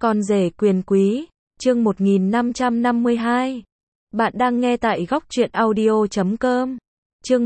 Con rể quyền quý, chương 1552. Bạn đang nghe tại góc truyện audio.com. Chương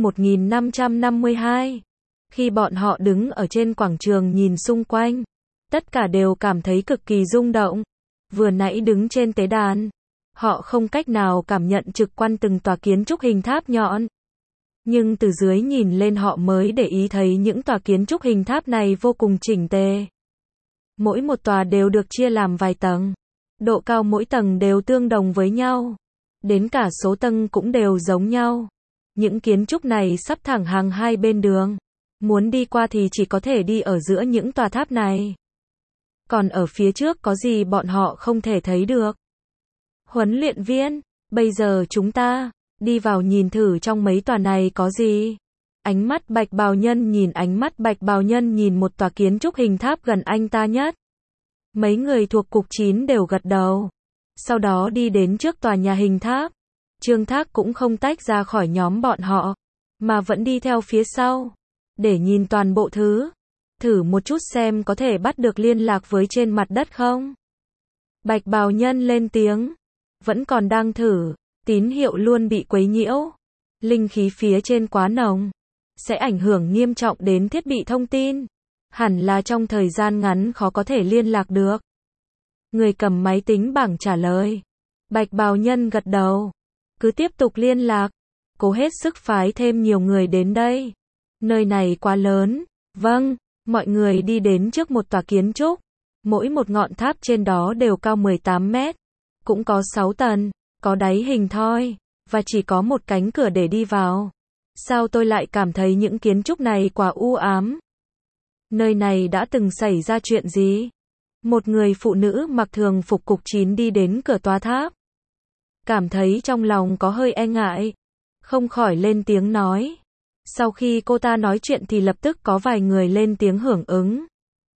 1552. Khi bọn họ đứng ở trên quảng trường nhìn xung quanh, tất cả đều cảm thấy cực kỳ rung động. Vừa nãy đứng trên tế đàn, họ không cách nào cảm nhận trực quan từng tòa kiến trúc hình tháp nhọn. Nhưng từ dưới nhìn lên họ mới để ý thấy những tòa kiến trúc hình tháp này vô cùng chỉnh tề. Mỗi một tòa đều được chia làm vài tầng. Độ cao mỗi tầng đều tương đồng với nhau. Đến cả số tầng cũng đều giống nhau. Những kiến trúc này sắp thẳng hàng hai bên đường. Muốn đi qua thì chỉ có thể đi ở giữa những tòa tháp này. Còn ở phía trước có gì bọn họ không thể thấy được. Huấn luyện viên, bây giờ chúng ta đi vào nhìn thử trong mấy tòa này có gì. Ánh mắt Bạch Bào Nhân nhìn một tòa kiến trúc hình tháp gần anh ta nhất. Mấy người thuộc cục 9 đều gật đầu. Sau đó đi đến trước tòa nhà hình tháp. Trương Thác cũng không tách ra khỏi nhóm bọn họ, mà vẫn đi theo phía sau, để nhìn toàn bộ thứ. Thử một chút xem có thể bắt được liên lạc với trên mặt đất không. Bạch Bào Nhân lên tiếng. Vẫn còn đang thử, tín hiệu luôn bị quấy nhiễu. Linh khí phía trên quá nồng, sẽ ảnh hưởng nghiêm trọng đến thiết bị thông tin. Hẳn là trong thời gian ngắn khó có thể liên lạc được. Người cầm máy tính bảng trả lời. Bạch Bào Nhân gật đầu. Cứ tiếp tục liên lạc. Cố hết sức phái thêm nhiều người đến đây. Nơi này quá lớn. Vâng, mọi người đi đến trước một tòa kiến trúc. Mỗi một ngọn tháp trên đó đều cao 18 mét. Cũng có 6 tầng, có đáy hình thoi, và chỉ có một cánh cửa để đi vào. Sao tôi lại cảm thấy những kiến trúc này quá u ám? Nơi này đã từng xảy ra chuyện gì? Một người phụ nữ mặc thường phục cục 9 đi đến cửa tòa tháp. Cảm thấy trong lòng có hơi e ngại, không khỏi lên tiếng nói. Sau khi cô ta nói chuyện thì lập tức có vài người lên tiếng hưởng ứng.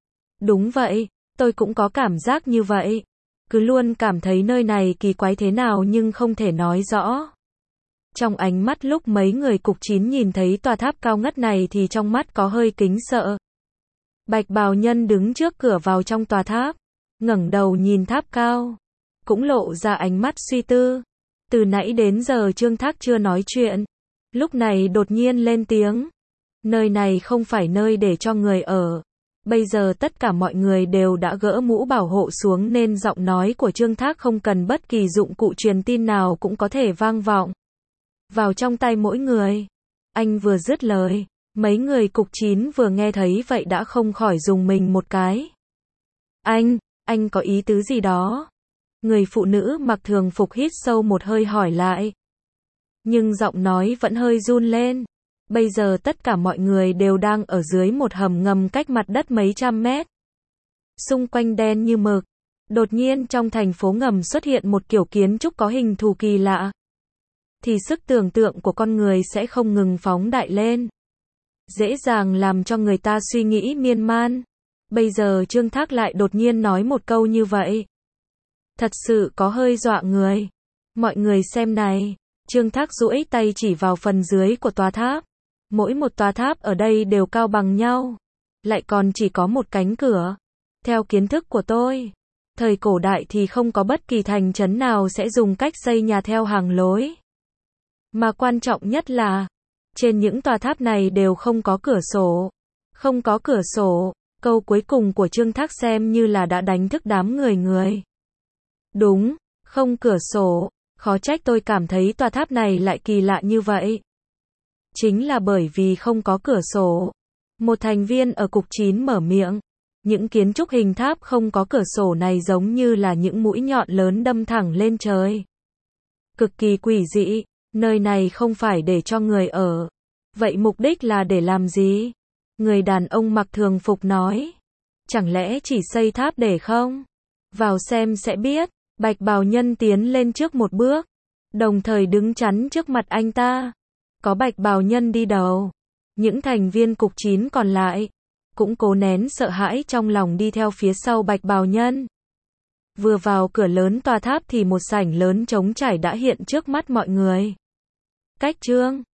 Đúng vậy, tôi cũng có cảm giác như vậy. Cứ luôn cảm thấy nơi này kỳ quái thế nào nhưng không thể nói rõ. Trong ánh mắt lúc mấy người cục 9 nhìn thấy tòa tháp cao ngất này thì trong mắt có hơi kính sợ. Bạch Bào Nhân đứng trước cửa vào trong tòa tháp, ngẩng đầu nhìn tháp cao, cũng lộ ra ánh mắt suy tư. Từ nãy đến giờ Trương Thác chưa nói chuyện, lúc này đột nhiên lên tiếng. Nơi này không phải nơi để cho người ở. Bây giờ tất cả mọi người đều đã gỡ mũ bảo hộ xuống nên giọng nói của Trương Thác không cần bất kỳ dụng cụ truyền tin nào cũng có thể vang vọng vào trong tai mỗi người. Anh vừa dứt lời, mấy người cục 9 vừa nghe thấy vậy đã không khỏi rùng mình một cái. Anh có ý tứ gì đó? Người phụ nữ mặc thường phục hít sâu một hơi hỏi lại. Nhưng giọng nói vẫn hơi run lên. Bây giờ tất cả mọi người đều đang ở dưới một hầm ngầm cách mặt đất mấy trăm mét. Xung quanh đen như mực. Đột nhiên trong thành phố ngầm xuất hiện một kiểu kiến trúc có hình thù kỳ lạ. Thì sức tưởng tượng của con người sẽ không ngừng phóng đại lên. Dễ dàng làm cho người ta suy nghĩ miên man. Bây giờ Trương Thác lại đột nhiên nói một câu như vậy. Thật sự có hơi dọa người. Mọi người xem này. Trương Thác duỗi tay chỉ vào phần dưới của tòa tháp. Mỗi một tòa tháp ở đây đều cao bằng nhau. Lại còn chỉ có một cánh cửa. Theo kiến thức của tôi, thời cổ đại thì không có bất kỳ thành trấn nào sẽ dùng cách xây nhà theo hàng lối. Mà quan trọng nhất là, trên những tòa tháp này đều không có cửa sổ. Không có cửa sổ, câu cuối cùng của Trương Thác xem như là đã đánh thức đám người. Đúng, không cửa sổ, khó trách tôi cảm thấy tòa tháp này lại kỳ lạ như vậy. Chính là bởi vì không có cửa sổ. Một thành viên ở cục 9 mở miệng. Những kiến trúc hình tháp không có cửa sổ này giống như là những mũi nhọn lớn đâm thẳng lên trời. Cực kỳ quỷ dị, nơi này không phải để cho người ở. Vậy mục đích là để làm gì? Người đàn ông mặc thường phục nói. Chẳng lẽ chỉ xây tháp để không? Vào xem sẽ biết. Bạch Bào Nhân tiến lên trước một bước, đồng thời đứng chắn trước mặt anh ta. Có Bạch Bào Nhân đi đầu, những thành viên cục 9 còn lại cũng cố nén sợ hãi trong lòng đi theo phía sau Bạch Bào Nhân. Vừa vào cửa lớn tòa tháp thì một sảnh lớn trống trải đã hiện trước mắt mọi người. Cách Trương